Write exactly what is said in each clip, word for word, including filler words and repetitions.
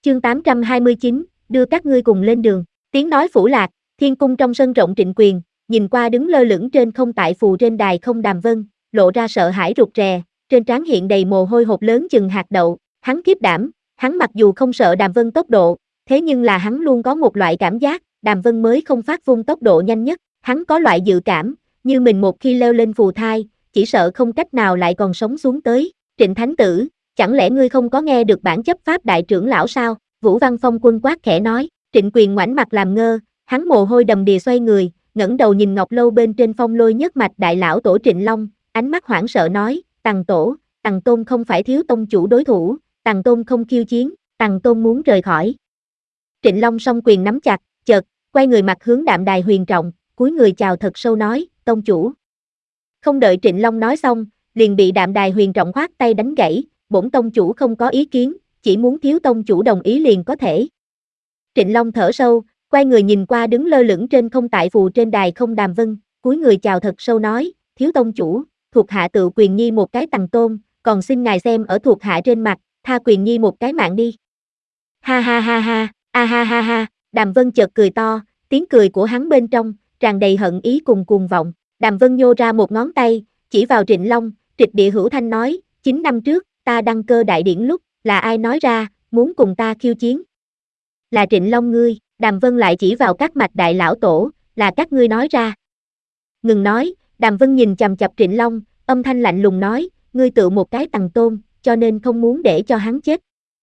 Chương tám trăm hai mươi chín, đưa các ngươi cùng lên đường. Tiếng nói phủ lạc, thiên cung trong sân rộng Trịnh Quyền, nhìn qua đứng lơ lửng trên không tại phù trên đài không Đàm Vân, lộ ra sợ hãi rụt rè, trên trán hiện đầy mồ hôi hột lớn chừng hạt đậu, hắn kiếp đảm, hắn mặc dù không sợ Đàm Vân tốc độ, thế nhưng là hắn luôn có một loại cảm giác, Đàm Vân mới không phát vung tốc độ nhanh nhất, hắn có loại dự cảm, như mình một khi leo lên phù thai, chỉ sợ không cách nào lại còn sống xuống tới. Trịnh Thánh Tử, chẳng lẽ ngươi không có nghe được bản chấp pháp đại trưởng lão sao? Vũ Văn Phong Quân quát khẽ nói. Trịnh Quyền ngoảnh mặt làm ngơ, hắn mồ hôi đầm đìa xoay người, ngẩng đầu nhìn ngọc lâu bên trên phong lôi nhất mạch đại lão tổ Trịnh Long, ánh mắt hoảng sợ nói, Tằng tổ, Tằng Tôn không phải thiếu tông chủ đối thủ, Tằng Tôn không khiêu chiến, Tằng Tôn muốn rời khỏi. Trịnh Long song quyền nắm chặt, chợt quay người mặt hướng Đạm Đài Huyền Trọng, cúi người chào thật sâu nói, tông chủ. Không đợi Trịnh Long nói xong, liền bị Đạm Đài Huyền Trọng khoát tay đánh gãy, bổn tông chủ không có ý kiến, chỉ muốn thiếu tông chủ đồng ý liền có thể. Trịnh Long thở sâu, quay người nhìn qua đứng lơ lửng trên không tại phù trên đài không Đàm Vân, cúi người chào thật sâu nói, thiếu tông chủ, thuộc hạ tự Quyền Nhi một cái Tằng Tôn, còn xin ngài xem ở thuộc hạ trên mặt, tha Quyền Nhi một cái mạng đi. Ha ha ha ha, a ha ha ha, Đàm Vân chợt cười to, tiếng cười của hắn bên trong, tràn đầy hận ý cùng cuồng vọng. Đàm Vân nhô ra một ngón tay, chỉ vào Trịnh Long, trịch địa hữu thanh nói, chín năm trước, ta đăng cơ đại điển lúc, là ai nói ra, muốn cùng ta khiêu chiến? Là Trịnh Long ngươi. Đàm Vân lại chỉ vào các mạch đại lão tổ, là các ngươi nói ra. Ngừng nói, Đàm Vân nhìn chằm chằm Trịnh Long, âm thanh lạnh lùng nói, ngươi tự một cái Tằng Tôn, cho nên không muốn để cho hắn chết.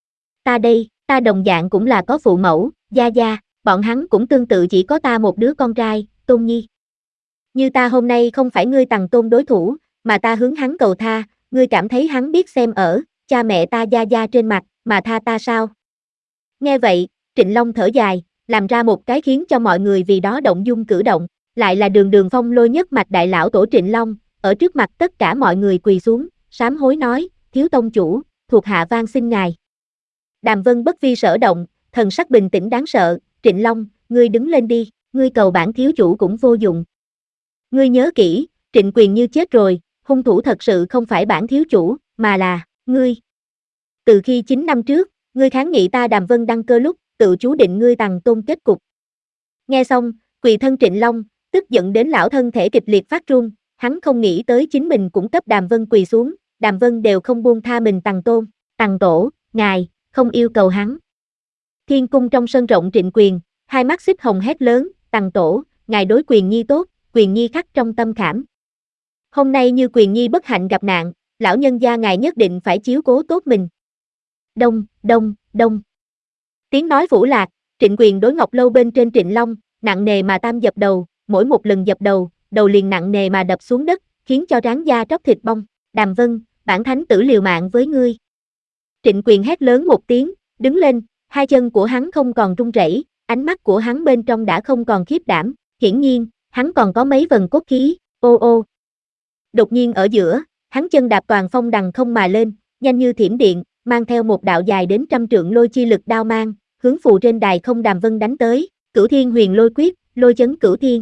Ta đây, ta đồng dạng cũng là có phụ mẫu, gia gia, bọn hắn cũng tương tự chỉ có ta một đứa con trai, Tôn Nhi. Như ta hôm nay không phải ngươi Tằng Tôn đối thủ, mà ta hướng hắn cầu tha, ngươi cảm thấy hắn biết xem ở, cha mẹ ta gia gia trên mặt, mà tha ta sao? Nghe vậy, Trịnh Long thở dài, làm ra một cái khiến cho mọi người vì đó động dung cử động, lại là đường đường phong lôi nhất mạch đại lão tổ Trịnh Long, ở trước mặt tất cả mọi người quỳ xuống, sám hối nói, thiếu tông chủ, thuộc hạ van xin ngài. Đàm Vân bất vi sở động, thần sắc bình tĩnh đáng sợ, Trịnh Long, ngươi đứng lên đi, ngươi cầu bản thiếu chủ cũng vô dụng. Ngươi nhớ kỹ, Trịnh Quyền như chết rồi, hung thủ thật sự không phải bản thiếu chủ, mà là, ngươi. Từ khi chín năm trước, ngươi kháng nghị ta Đàm Vân đăng cơ lúc, tự chú định ngươi Tằng Tôn kết cục. Nghe xong, quỳ thân Trịnh Long, tức giận đến lão thân thể kịch liệt phát run, hắn không nghĩ tới chính mình cũng cấp Đàm Vân quỳ xuống, Đàm Vân đều không buông tha mình Tằng Tôn, Tằng tổ, ngài, không yêu cầu hắn. Thiên cung trong sân rộng Trịnh Quyền, hai mắt xích hồng hét lớn, Tằng tổ, ngài đối Quyền Nhi tốt, Quyền Nhi khắc trong tâm khảm. Hôm nay như Quyền Nhi bất hạnh gặp nạn, lão nhân gia ngài nhất định phải chiếu cố tốt mình. Đông, đông, đông. Tiếng nói phủ lạc, Trịnh Quyền đối ngọc lâu bên trên Trịnh Long, nặng nề mà tam dập đầu, mỗi một lần dập đầu, đầu liền nặng nề mà đập xuống đất, khiến cho ráng da tróc thịt bong. Đàm Vân, bản thánh tử liều mạng với ngươi. Trịnh Quyền hét lớn một tiếng, đứng lên, hai chân của hắn không còn run rẩy, ánh mắt của hắn bên trong đã không còn khiếp đảm, hiển nhiên, hắn còn có mấy vần cốt khí, ô ô. Đột nhiên ở giữa, hắn chân đạp toàn phong đằng không mà lên, nhanh như thiểm điện, mang theo một đạo dài đến trăm trượng lôi chi lực đao mang, hướng phù trên đài không Đàm Vân đánh tới, Cửu Thiên Huyền Lôi Quyết, lôi chấn cửu thiên.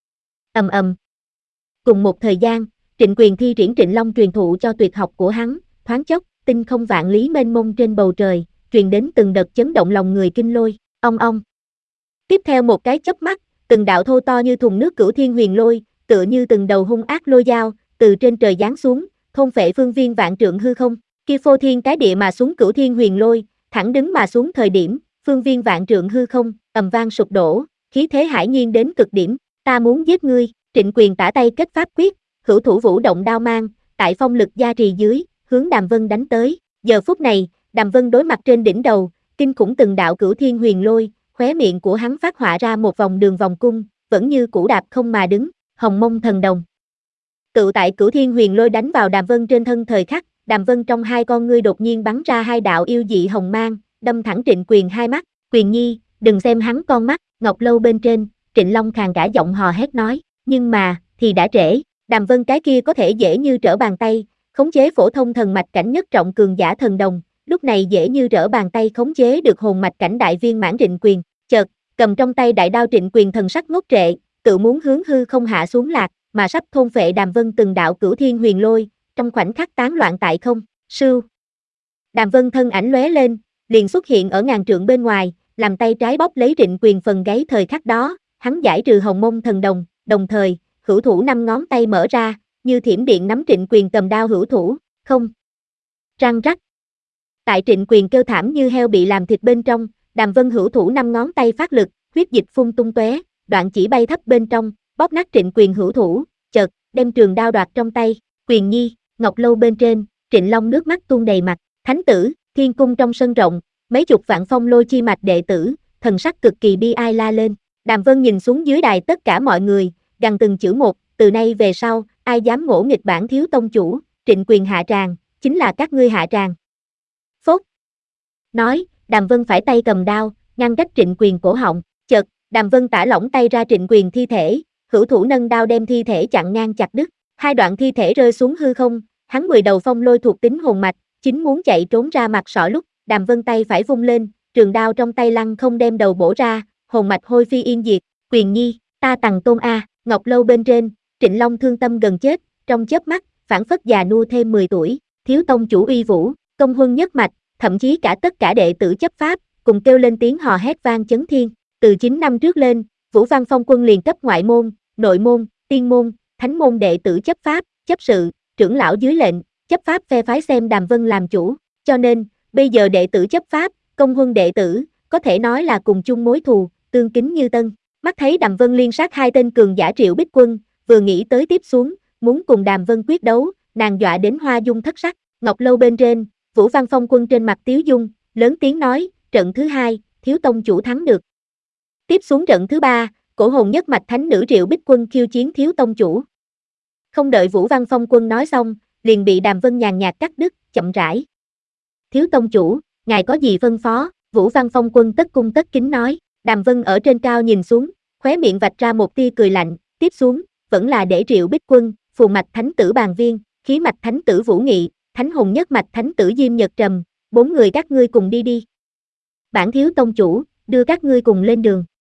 Ầm ầm. Cùng một thời gian, Trịnh Quyền thi triển Trịnh Long truyền thụ cho tuyệt học của hắn, thoáng chốc, tinh không vạn lý mênh mông trên bầu trời, truyền đến từng đợt chấn động lòng người kinh lôi, ong ong. Tiếp theo một cái chớp mắt, từng đạo thô to như thùng nước Cửu Thiên Huyền Lôi, tựa như từng đầu hung ác lôi dao, từ trên trời giáng xuống, thôn phệ phương viên vạn trượng hư không. Khi phô thiên cái địa mà xuống Cửu Thiên Huyền Lôi, thẳng đứng mà xuống thời điểm, phương viên vạn trượng hư không, ầm vang sụp đổ, khí thế hải nhiên đến cực điểm, ta muốn giết ngươi. Trịnh Quyền tả tay kết pháp quyết, hữu thủ vũ động đao mang, tại phong lực gia trì dưới, hướng Đàm Vân đánh tới. Giờ phút này, Đàm Vân đối mặt trên đỉnh đầu, kinh khủng từng đạo Cửu Thiên Huyền Lôi, khóe miệng của hắn phát họa ra một vòng đường vòng cung, vẫn như cũ đạp không mà đứng, hồng mông thần đồng. Tự tại Cửu Thiên Huyền Lôi đánh vào Đàm Vân trên thân thời khắc, Đàm Vân trong hai con ngươi đột nhiên bắn ra hai đạo yêu dị hồng mang, đâm thẳng Trịnh Quyền hai mắt. Quyền Nhi, đừng xem hắn con mắt. Ngọc lâu bên trên, Trịnh Long khàn cả giọng hò hét nói, nhưng mà, thì đã trễ. Đàm Vân cái kia có thể dễ như trở bàn tay, khống chế phổ thông thần mạch cảnh nhất trọng cường giả thần đồng, lúc này dễ như trở bàn tay khống chế được hồn mạch cảnh đại viên mãn Trịnh Quyền. Chợt, cầm trong tay đại đao Trịnh Quyền thần sắc ngốc trệ, tự muốn hướng hư không hạ xuống lạc, mà sắp thôn phệ Đàm Vân từng đạo Cửu Thiên Huyền Lôi, trong khoảnh khắc tán loạn tại không. Sưu. Đàm Vân thân ảnh lóe lên, liền xuất hiện ở ngàn trượng bên ngoài, làm tay trái bóp lấy Trịnh Quyền phần gáy. Thời khắc đó, hắn giải trừ hồng mông thần đồng, đồng thời, hữu thủ năm ngón tay mở ra, như thiểm điện nắm Trịnh Quyền cầm đao hữu thủ, không. Răng rắc. Tại Trịnh Quyền kêu thảm như heo bị làm thịt bên trong, Đàm Vân hữu thủ năm ngón tay phát lực, huyết dịch phun tung tóe, đoạn chỉ bay thấp bên trong, bóp nát Trịnh Quyền hữu thủ, chợt đem trường đao đoạt trong tay. Quyền nhi, ngọc lâu bên trên, Trịnh Long nước mắt tuôn đầy mặt. Thánh tử, thiên cung trong sân rộng, mấy chục vạn phong lôi chi mạch đệ tử, thần sắc cực kỳ bi ai la lên. Đàm Vân nhìn xuống dưới đài tất cả mọi người, gằn từng chữ một, từ nay về sau, ai dám ngỗ nghịch bản thiếu tông chủ, Trịnh Quyền hạ tràng, chính là các ngươi hạ tràng. Phốt. Nói, Đàm Vân phải tay cầm đao, ngăn cách Trịnh Quyền cổ họng, chợt, Đàm Vân tả lỏng tay ra Trịnh Quyền thi thể, hữu thủ nâng đao đem thi thể chặn ngang chặt đứt, hai đoạn thi thể rơi xuống hư không, hắn mười đầu phong lôi thuộc tính hồn mạch, chính muốn chạy trốn ra mặt sọ lúc, Đàm Vân tay phải vung lên, trường đao trong tay lăng không đem đầu bổ ra, hồn mạch hôi phi yên diệt. Quyền nhi, ta Tằng Tôn a. Ngọc lâu bên trên, Trịnh Long thương tâm gần chết, trong chớp mắt, phảng phất già nua thêm mười tuổi, thiếu tông chủ uy vũ, công huân nhất mạch, thậm chí cả tất cả đệ tử chấp pháp, cùng kêu lên tiếng hò hét vang chấn thiên. Từ chín năm trước lên, Vũ Văn Phong quân liền cấp ngoại môn, nội môn, tiên môn, thánh môn đệ tử chấp pháp, chấp sự, trưởng lão dưới lệnh, chấp pháp phe phái xem Đàm Vân làm chủ, cho nên, bây giờ đệ tử chấp pháp, công huân đệ tử, có thể nói là cùng chung mối thù, tương kính như tân. Mắt thấy Đàm Vân liên sát hai tên cường giả Triệu Bích Quân, vừa nghĩ tới tiếp xuống, muốn cùng Đàm Vân quyết đấu, nàng dọa đến hoa dung thất sắc. Ngọc lâu bên trên, Vũ Văn Phong quân trên mặt tiếu dung, lớn tiếng nói, trận thứ hai, thiếu tông chủ thắng được. Tiếp xuống trận thứ ba, cổ hồn nhất mạch thánh nữ Triệu Bích Quân khiêu chiến thiếu tông chủ. Không đợi Vũ Văn Phong quân nói xong, liền bị Đàm Vân nhàn nhạt cắt đứt, chậm rãi. Thiếu tông chủ, ngài có gì phân phó? Vũ Văn Phong quân tất cung tất kính nói. Đàm Vân ở trên cao nhìn xuống, khóe miệng vạch ra một tia cười lạnh, tiếp xuống, vẫn là để Triệu Bích Quân, phù mạch thánh tử Bàn Viên, khí mạch thánh tử Vũ Nghị, thánh hồn nhất mạch thánh tử Diêm Nhật Trầm, bốn người các ngươi cùng đi đi. Bản thiếu tông chủ, đưa các ngươi cùng lên đường.